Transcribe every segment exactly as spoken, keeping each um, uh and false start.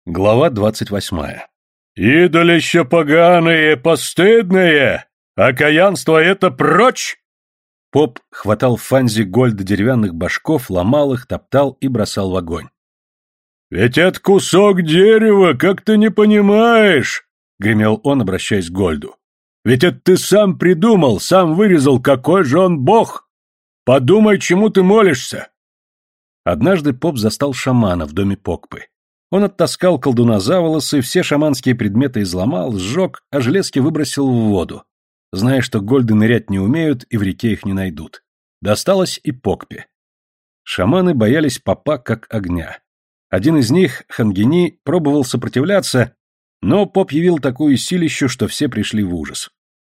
Глава двадцать восьмая. «Идолище поганые, постыдные! Окаянство это прочь!» Поп хватал в фанзе Гольда деревянных башков, ломал их, топтал и бросал в огонь. «Ведь это кусок дерева, как ты не понимаешь!» — гремел он, обращаясь к Гольду. «Ведь это ты сам придумал, сам вырезал, какой же он бог! Подумай, чему ты молишься!» Однажды поп застал шамана в доме Покпы. Он оттаскал колдуна за волосы, все шаманские предметы изломал, сжег, а железки выбросил в воду, зная, что Гольды нырять не умеют и в реке их не найдут. Досталось и Покпе. Шаманы боялись попа как огня. Один из них, Хангини, пробовал сопротивляться, но поп явил такую силищу, что все пришли в ужас.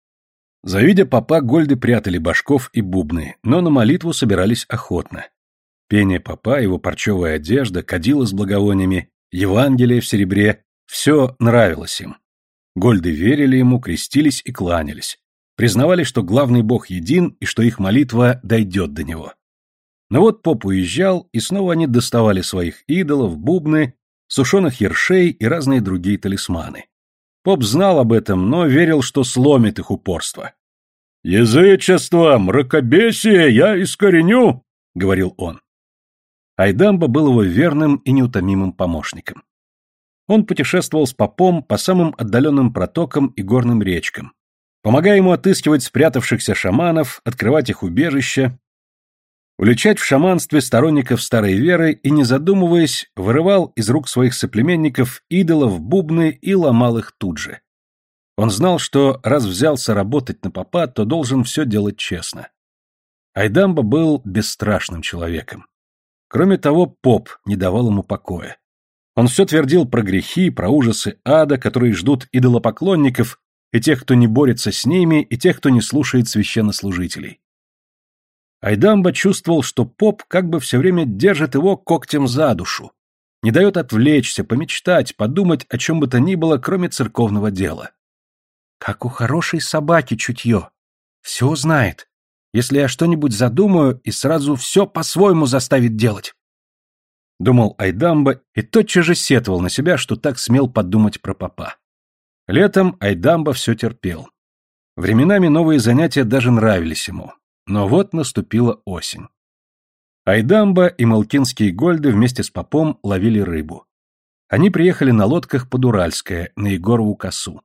Завидя попа, Гольды прятали башков и бубны, но на молитву собирались охотно. Пение попа, его парчевая одежда, кадила с благовониями, Евангелие в серебре — все нравилось им. Гольды верили ему, крестились и кланялись. Признавали, что главный бог един и что их молитва дойдет до него. Но вот поп уезжал, и снова они доставали своих идолов, бубны, сушеных ершей и разные другие талисманы. Поп знал об этом, но верил, что сломит их упорство. «Язычество, мракобесие я искореню!» — говорил он. Айдамба был его верным и неутомимым помощником. Он путешествовал с попом по самым отдаленным протокам и горным речкам, помогая ему отыскивать спрятавшихся шаманов, открывать их убежища, уличать в шаманстве сторонников старой веры и, не задумываясь, вырывал из рук своих соплеменников идолов, бубны и ломал их тут же. Он знал, что раз взялся работать на попа, то должен все делать честно. Айдамба был бесстрашным человеком. Кроме того, поп не давал ему покоя. Он все твердил про грехи, про ужасы ада, которые ждут идолопоклонников, и тех, кто не борется с ними, и тех, кто не слушает священнослужителей. Айдамба чувствовал, что поп как бы все время держит его когтем за душу, не дает отвлечься, помечтать, подумать о чем бы то ни было, кроме церковного дела. Как у хорошей собаки чутье. Все знает. Если я что-нибудь задумаю, и сразу все по-своему заставит делать. Думал Айдамба и тотчас же сетовал на себя, что так смел подумать про попа. Летом Айдамба все терпел. Временами новые занятия даже нравились ему. Но вот наступила осень. Айдамба и малкинские Гольды вместе с попом ловили рыбу. Они приехали на лодках под Уральское, на Егорову косу.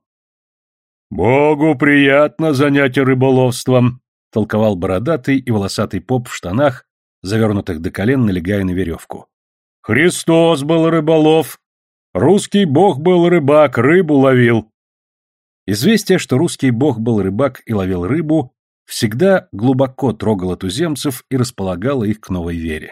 «Богу приятно занятие рыболовством», — толковал бородатый и волосатый поп в штанах, завернутых до колен, налегая на веревку. «Христос был рыболов, русский бог был рыбак, рыбу ловил». Известие, что русский бог был рыбак и ловил рыбу, всегда глубоко трогало туземцев и располагало их к новой вере.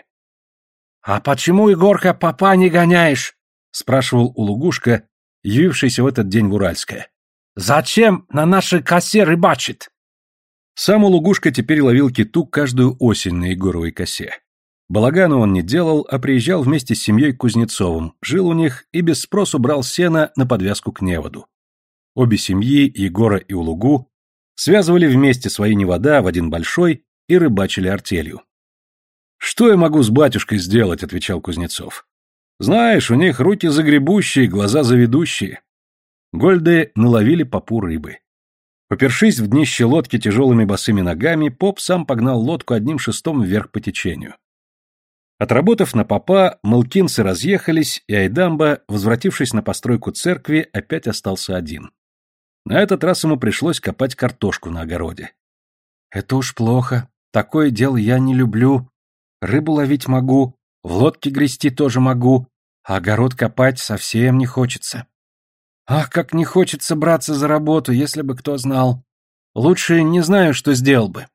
«А почему, Егорка, попа не гоняешь?» — спрашивал Улугушка, явившийся в этот день в Уральское. «Зачем на нашей косе рыбачит?» Сам Улугушка теперь ловил киту каждую осень на Егоровой косе. Балагану он не делал, а приезжал вместе с семьей Кузнецовым, жил у них и без спросу брал сено на подвязку к неводу. Обе семьи, Егора и Улугу, связывали вместе свои невода в один большой и рыбачили артелью. «Что я могу с батюшкой сделать?» — отвечал Кузнецов. «Знаешь, у них руки загребущие, глаза заведущие». Гольды наловили попу рыбы. Попершись в днище лодки тяжелыми босыми ногами, поп сам погнал лодку одним шестом вверх по течению. Отработав на попа, малкинцы разъехались, и Айдамба, возвратившись на постройку церкви, опять остался один. На этот раз ему пришлось копать картошку на огороде. «Это уж плохо. Такое дело я не люблю. Рыбу ловить могу, в лодке грести тоже могу, а огород копать совсем не хочется. Ах, как не хочется браться за работу, если бы кто знал. Лучше не знаю, что сделал бы».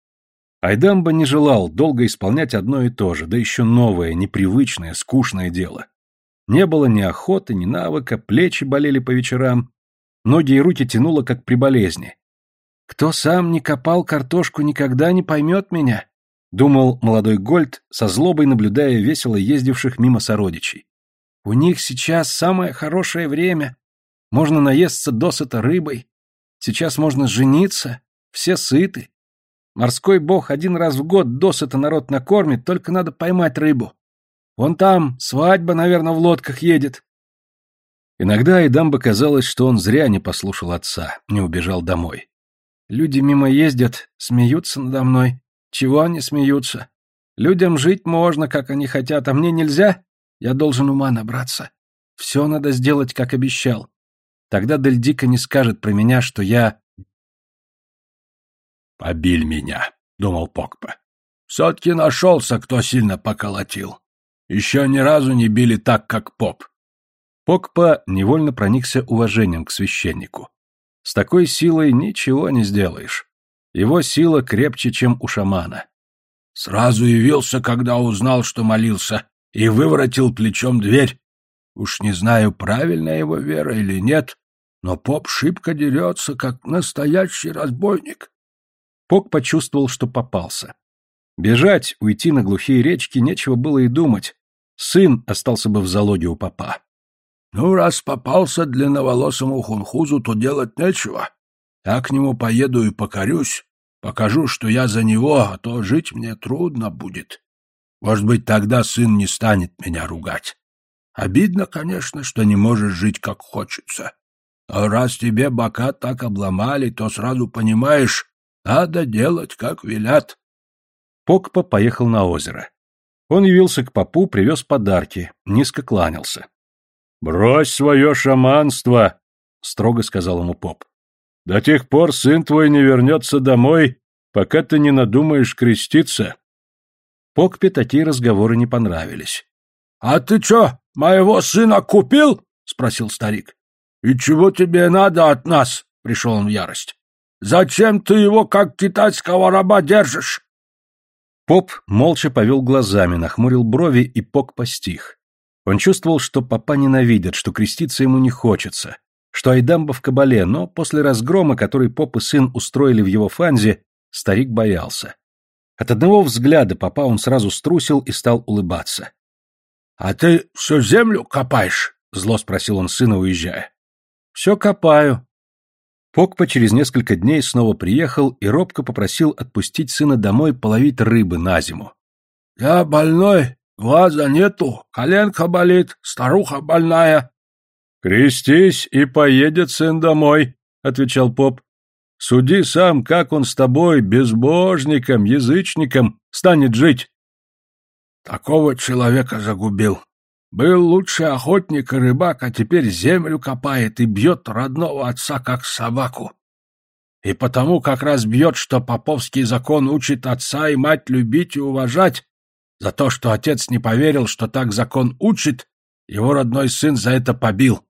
Айдамба не желал долго исполнять одно и то же, да еще новое, непривычное, скучное дело. Не было ни охоты, ни навыка, плечи болели по вечерам, ноги и руки тянуло, как при болезни. «Кто сам не копал картошку, никогда не поймет меня», — думал молодой Гольд, со злобой наблюдая весело ездивших мимо сородичей. «У них сейчас самое хорошее время. Можно наесться досыта рыбой. Сейчас можно жениться, все сыты. Морской бог один раз в год досыта народ накормит, только надо поймать рыбу. Вон там свадьба, наверное, в лодках едет». Иногда Айдамбе казалось, что он зря не послушал отца, не убежал домой. Люди мимо ездят, смеются надо мной. Чего они смеются? Людям жить можно, как они хотят, а мне нельзя? Я должен ума набраться. Все надо сделать, как обещал. Тогда Дельдика не скажет про меня, что я... «Побиль меня», — думал Покпа. «Все-таки нашелся, кто сильно поколотил. Еще ни разу не били так, как поп». Покпа невольно проникся уважением к священнику. С такой силой ничего не сделаешь. Его сила крепче, чем у шамана. Сразу явился, когда узнал, что молился, и выворотил плечом дверь. Уж не знаю, правильная его вера или нет, но поп шибко дерется, как настоящий разбойник. Пок почувствовал, что попался. Бежать, уйти на глухие речки нечего было и думать. Сын остался бы в залоге у попа. Ну, раз попался длинноволосому хунхузу, то делать нечего. Я к нему поеду и покорюсь. Покажу, что я за него, а то жить мне трудно будет. Может быть, тогда сын не станет меня ругать. Обидно, конечно, что не можешь жить, как хочется. Но раз тебе бока так обломали, то сразу понимаешь, надо делать, как велят. Покпа поехал на озеро. Он явился к попу, привез подарки, низко кланялся. «Брось свое шаманство», — строго сказал ему поп. «До тех пор сын твой не вернется домой, пока ты не надумаешь креститься». Покпе такие разговоры не понравились. «А ты что, моего сына купил?» — спросил старик. «И чего тебе надо от нас?» — пришел он в ярость. «Зачем ты его, как китайского раба, держишь?» Поп молча повел глазами, нахмурил брови, и Покпа стих. Он чувствовал, что попа ненавидят, что креститься ему не хочется, что Айдамба в кабале, но после разгрома, который поп и сын устроили в его фанзе, старик боялся. От одного взгляда попа он сразу струсил и стал улыбаться. — А ты всю землю копаешь? — зло спросил он сына, уезжая. — Все копаю. Покпа через несколько дней снова приехал и робко попросил отпустить сына домой половить рыбы на зиму. — Я больной. Глаза нету, коленка болит, старуха больная. — Крестись, и поедет сын домой, — отвечал поп. — Суди сам, как он с тобой, безбожником, язычником, станет жить. — Такого человека загубил. Был лучший охотник и рыбак, а теперь землю копает и бьет родного отца, как собаку. И потому как раз бьет, что поповский закон учит отца и мать любить и уважать. За то, что отец не поверил, что так закон учит, его родной сын за это побил.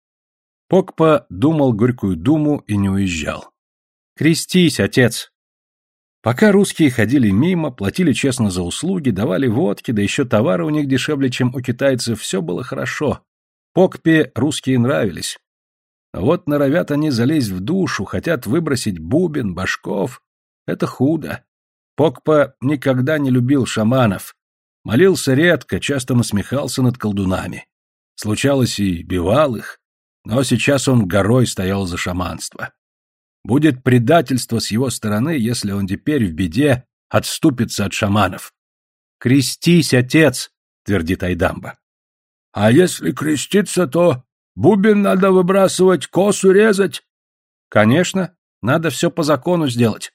Покпа думал горькую думу и не уезжал. «Крестись, отец!» Пока русские ходили мимо, платили честно за услуги, давали водки, да еще товары у них дешевле, чем у китайцев, все было хорошо. Покпе русские нравились. А вот норовят они залезть в душу, хотят выбросить бубен, башков. Это худо. Покпа никогда не любил шаманов. Молился редко, часто насмехался над колдунами. Случалось и бивал их, но сейчас он горой стоял за шаманство. Будет предательство с его стороны, если он теперь в беде отступится от шаманов. «Крестись, отец!» — твердит Айдамба. «А если креститься, то бубен надо выбрасывать, косу резать?» «Конечно, надо все по закону сделать».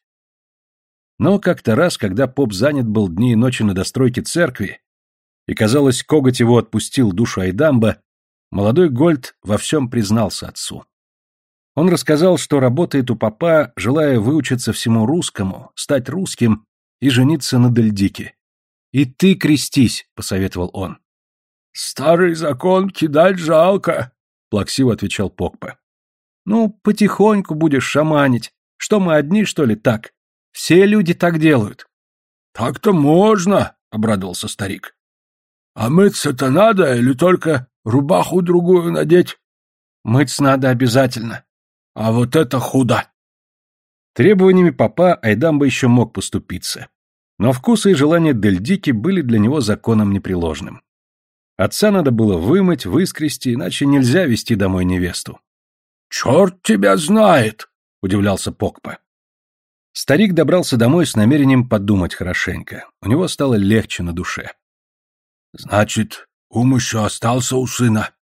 Но как-то раз, когда поп занят был дни и ночи на достройке церкви, и, казалось, коготь его отпустил душу Айдамба, молодой Гольд во всем признался отцу. Он рассказал, что работает у попа, желая выучиться всему русскому, стать русским и жениться на Дельдике. «И ты крестись», — посоветовал он. «Старый закон кидать жалко», — плаксиво отвечал Покпа. «Ну, потихоньку будешь шаманить. Что мы одни, что ли, так? Все люди так делают». «Так-то можно», — обрадовался старик. «А мыться-то надо или только рубаху другую надеть?» «Мыться надо обязательно». «А вот это худо!» Требованиями попа Айдамба еще мог поступиться. Но вкусы и желания Дельдики были для него законом непреложным. Отца надо было вымыть, выскрести, иначе нельзя везти домой невесту. «Черт тебя знает!» — удивлялся Покпа. Старик добрался домой с намерением подумать хорошенько. У него стало легче на душе. «Значит, ум еще остался у сына,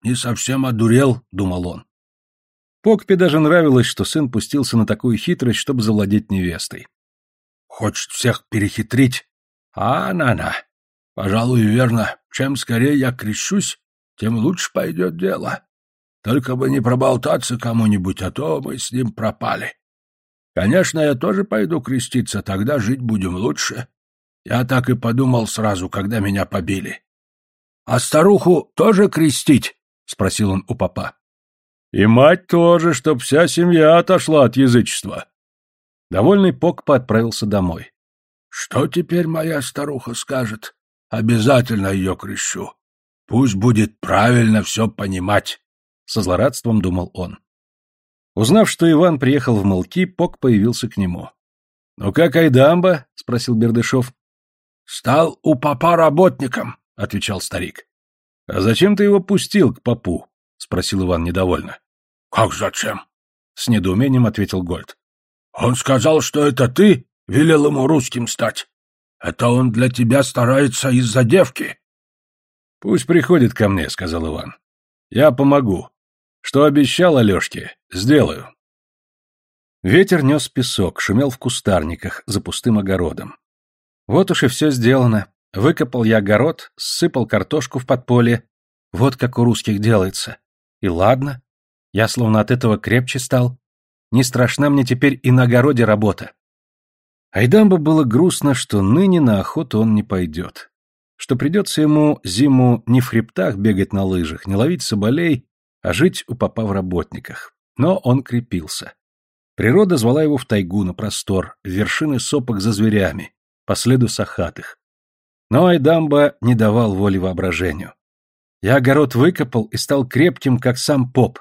не совсем одурел», — думал он. Покпе даже нравилось, что сын пустился на такую хитрость, чтобы завладеть невестой. «Хочет всех перехитрить? А, на-на. Пожалуй, верно. Чем скорее я крещусь, тем лучше пойдет дело. Только бы не проболтаться кому-нибудь, а то мы с ним пропали. Конечно, я тоже пойду креститься, тогда жить будем лучше. Я так и подумал сразу, когда меня побили. А старуху тоже крестить?» — спросил он у попа. «И мать тоже, чтоб вся семья отошла от язычества». Довольный Покпа отправился домой. «Что теперь моя старуха скажет? Обязательно ее крещу. Пусть будет правильно все понимать», — со злорадством думал он. Узнав, что Иван приехал в Мылки, Пок появился к нему. — Ну как Айдамба? — спросил Бердышев. — Стал у попа работником, — отвечал старик. — А зачем ты его пустил к попу? — спросил Иван недовольно. — Как зачем? — с недоумением ответил Гольд. — Он сказал, что это ты велел ему русским стать. Это он для тебя старается из-за девки. — Пусть приходит ко мне, — сказал Иван. — Я помогу. Что обещал Алешке, сделаю. Ветер нес песок, шумел в кустарниках за пустым огородом. Вот уж и все сделано. Выкопал я огород, ссыпал картошку в подполье. Вот как у русских делается. И ладно. Я словно от этого крепче стал. Не страшна мне теперь и на огороде работа. Айдамбо было грустно, что ныне на охоту он не пойдет. Что придется ему зиму не в хребтах бегать на лыжах, не ловить соболей, а жить у попа в работниках. Но он крепился. Природа звала его в тайгу, на простор, в вершины сопок за зверями, по следу сахатых. Но Айдамбо не давал воли воображению. Я огород выкопал и стал крепким, как сам поп.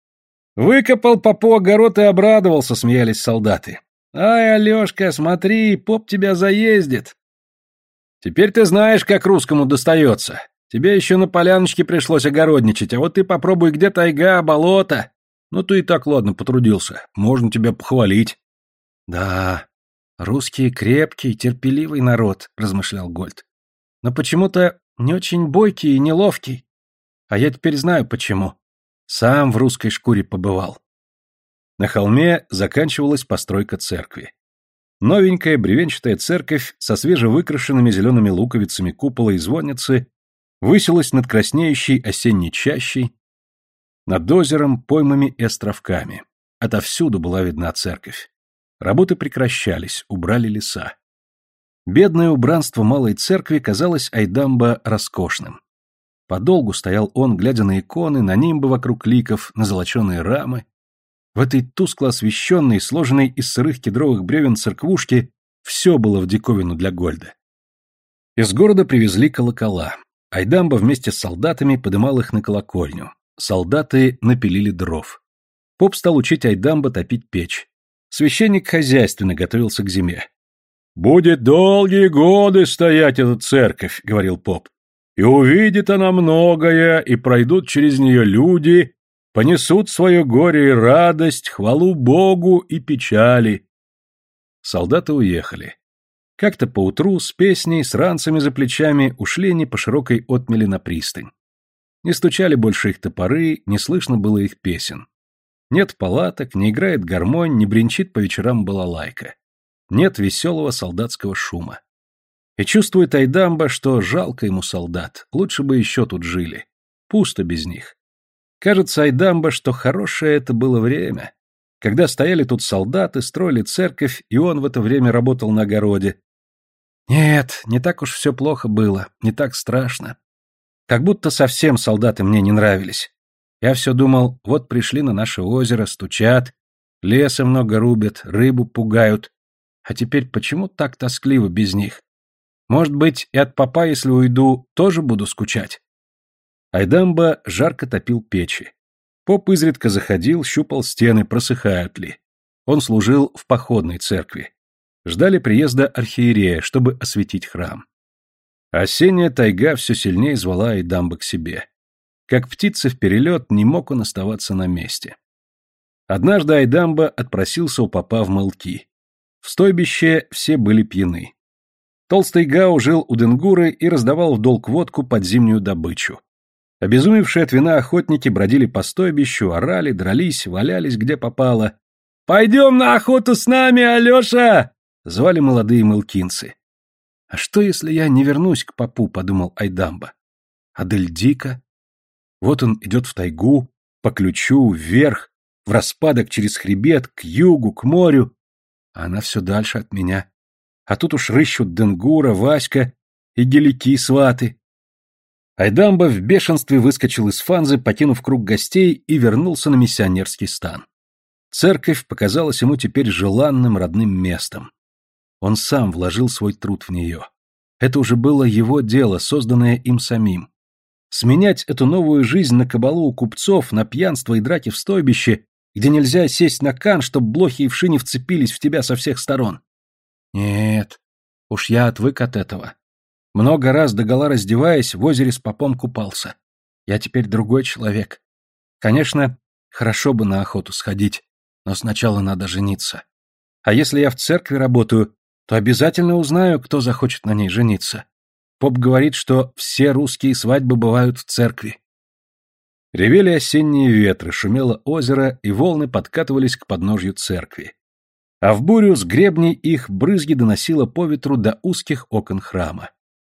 Выкопал попу огород и обрадовался, смеялись солдаты. Ай, Алешка, смотри, поп тебя заездит. Теперь ты знаешь, как русскому достается. Тебе еще на поляночке пришлось огородничать, а вот ты попробуй, где тайга, болото. Ну ты и так, ладно, потрудился. Можно тебя похвалить. Да, русские крепкий, терпеливый народ, размышлял Гольд. Но почему-то не очень бойкий и неловкий. А я теперь знаю почему. Сам в русской шкуре побывал. На холме заканчивалась постройка церкви. Новенькая бревенчатая церковь со свежевыкрашенными зелеными луковицами купола и звонницы высилась над краснеющей осенней чащей, над озером, поймами и островками. Отовсюду была видна церковь. Работы прекращались, убрали леса. Бедное убранство малой церкви казалось Айдамбо роскошным. Подолгу стоял он, глядя на иконы, на нимбы вокруг ликов, на золоченые рамы. В этой тускло освещенной, сложенной из сырых кедровых бревен церквушке все было в диковину для Гольда. Из города привезли колокола. Айдамбо вместе с солдатами подымал их на колокольню. Солдаты напилили дров. Поп стал учить Айдамбо топить печь. Священник хозяйственно готовился к зиме. «Будет долгие годы стоять эта церковь», — говорил поп. «И увидит она многое, и пройдут через нее люди, понесут свое горе и радость, хвалу Богу и печали». Солдаты уехали. Как-то поутру с песней, с ранцами за плечами ушли они по широкой отмели на пристань. Не стучали больше их топоры, не слышно было их песен. Нет палаток, не играет гармонь, не бренчит по вечерам балалайка. Нет веселого солдатского шума. И чувствует Айдамбо, что жалко ему солдат, лучше бы еще тут жили. Пусто без них. Кажется Айдамбо, что хорошее это было время, когда стояли тут солдаты, строили церковь, и он в это время работал на огороде. Нет, не так уж все плохо было, не так страшно. Как будто совсем солдаты мне не нравились. Я все думал, вот пришли на наше озеро, стучат, леса много рубят, рыбу пугают. А теперь почему так тоскливо без них? Может быть, и от попа, если уйду, тоже буду скучать? Айдамбо жарко топил печи. Поп изредка заходил, щупал стены, просыхают ли. Он служил в походной церкви. Ждали приезда архиерея, чтобы осветить храм. Осенняя тайга все сильнее звала Айдамбо к себе. Как птица в перелет, не мог он оставаться на месте. Однажды Айдамбо отпросился у попа в Мылки. В стойбище все были пьяны. Толстый Гау жил у Денгуры и раздавал в долг водку под зимнюю добычу. Обезумевшие от вина охотники бродили по стойбищу, орали, дрались, валялись где попало. «Пойдем на охоту с нами, Алеша!» — звали молодые мылкинцы. «А что, если я не вернусь к попу?» — подумал Айдамба. «А Дельдика? Вот он идет в тайгу, по ключу, вверх, в распадок через хребет, к югу, к морю. А она все дальше от меня. А тут уж рыщут Денгура, Васька и гелики-сваты». Айдамба в бешенстве выскочил из фанзы, покинув круг гостей, и вернулся на миссионерский стан. Церковь показалась ему теперь желанным родным местом. Он сам вложил свой труд в нее. Это уже было его дело, созданное им самим. Сменять эту новую жизнь на кабалу у купцов, на пьянство и драки в стойбище, где нельзя сесть на кан, чтоб блохи и вши не вцепились в тебя со всех сторон. Нет, уж я отвык от этого. Много раз догола раздеваясь, в озере с попом купался. Я теперь другой человек. Конечно, хорошо бы на охоту сходить, но сначала надо жениться. А если я в церкви работаю, то обязательно узнаю, кто захочет на ней жениться. Поп говорит, что все русские свадьбы бывают в церкви. Ревели осенние ветры, шумело озеро, и волны подкатывались к подножью церкви. А в бурю с гребней их брызги доносило по ветру до узких окон храма.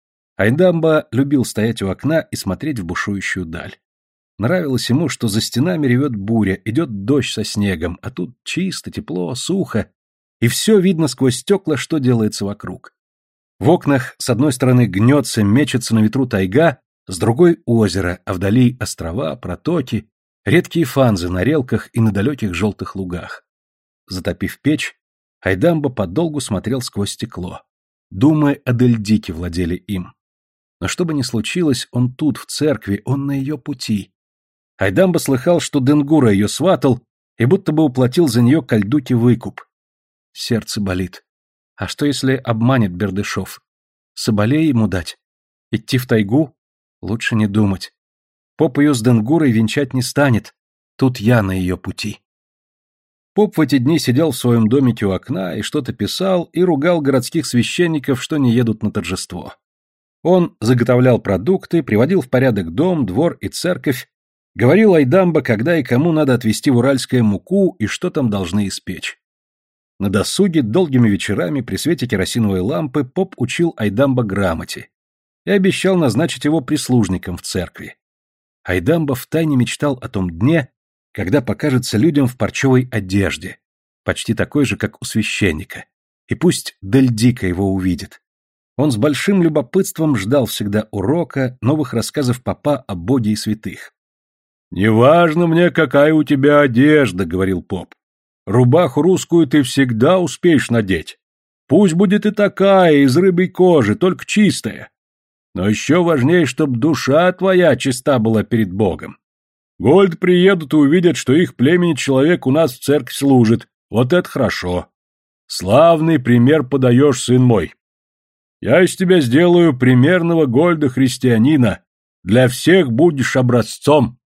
Айдамба любил стоять у окна и смотреть в бушующую даль. Нравилось ему, что за стенами ревет буря, идет дождь со снегом, а тут чисто, тепло, сухо, и все видно сквозь стекла, что делается вокруг. В окнах с одной стороны гнется, мечется на ветру тайга, с другой — озеро, а вдали острова, протоки, редкие фанзы на релках и на далеких желтых лугах. Затопив печь, Айдамба подолгу смотрел сквозь стекло. Думы о Дельдике владели им. Но что бы ни случилось, он тут, в церкви, он на ее пути. Айдамба слыхал, что Денгура ее сватал и будто бы уплатил за нее кальдуки выкуп. Сердце болит. А что, если обманет Бердышев? Соболей ему дать? Идти в тайгу? Лучше не думать. Поп ее с Денгурой венчать не станет. Тут я на ее пути. Поп в эти дни сидел в своем домике у окна и что-то писал и ругал городских священников, что не едут на торжество. Он заготовлял продукты, приводил в порядок дом, двор и церковь, говорил Айдамба, когда и кому надо отвезти в Уральское муку и что там должны испечь. На досуге долгими вечерами при свете керосиновой лампы поп учил Айдамба грамоте и обещал назначить его прислужником в церкви. Айдамба втайне мечтал о том дне, когда покажется людям в парчевой одежде, почти такой же, как у священника, и пусть Дельдика его увидит. Он с большим любопытством ждал всегда урока, новых рассказов попа о Боге и святых. «Неважно мне, какая у тебя одежда», — говорил поп. «Рубаху русскую ты всегда успеешь надеть. Пусть будет и такая, из рыбьей кожи, только чистая. Но еще важнее, чтоб душа твоя чиста была перед Богом. Гольд приедут и увидят, что их племени человек у нас в церкви служит. Вот это хорошо. Славный пример подаешь, сын мой. Я из тебя сделаю примерного Гольда христианина. Для всех будешь образцом».